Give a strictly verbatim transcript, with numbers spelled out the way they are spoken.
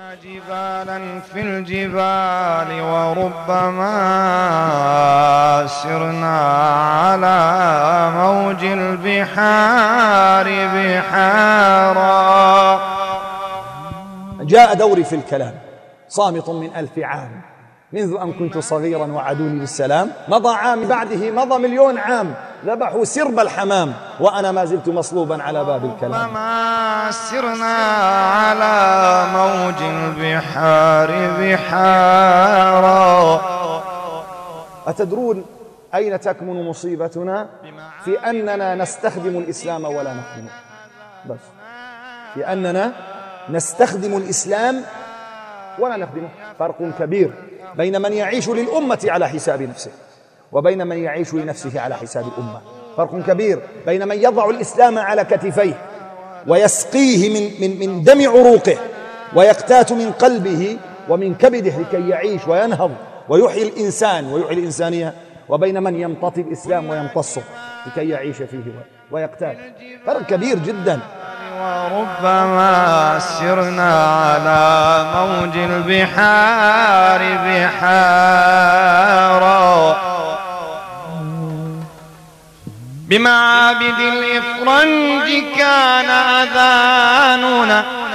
جبالا في الجبال وربما سرنا على موج البحار بحارا. جاء دوري في الكلام صامت من ألف عام منذ أن كنت صغيرا وعدوني بالسلام. مضى عام بعده مضى مليون عام ذبحوا سرب الحمام وأنا ما زلت مصلوبا على باب الكلام. ما سرنا على موج البحار بحارا. أتدرون أين تكمن مصيبتنا؟ في أننا نستخدم الإسلام ولا نخدمه. بس في أننا نستخدم الإسلام ولا نخدمه. فرق كبير بين من يعيش للأمة على حساب نفسه وبين من يعيش لنفسه على حساب الأمة. فرق كبير بين من يضع الإسلام على كتفيه ويسقيه من, من, من دم عروقه ويقتات من قلبه ومن كبده لكي يعيش وينهض ويحيي الإنسان ويحيي الإنسانية، وبين من يمتطي الإسلام ويمتصه لكي يعيش فيه ويقتات. فرق كبير جدا. وربما سرنا على موج البحار بحارا. بمعابد الإفرنج كان أذاننا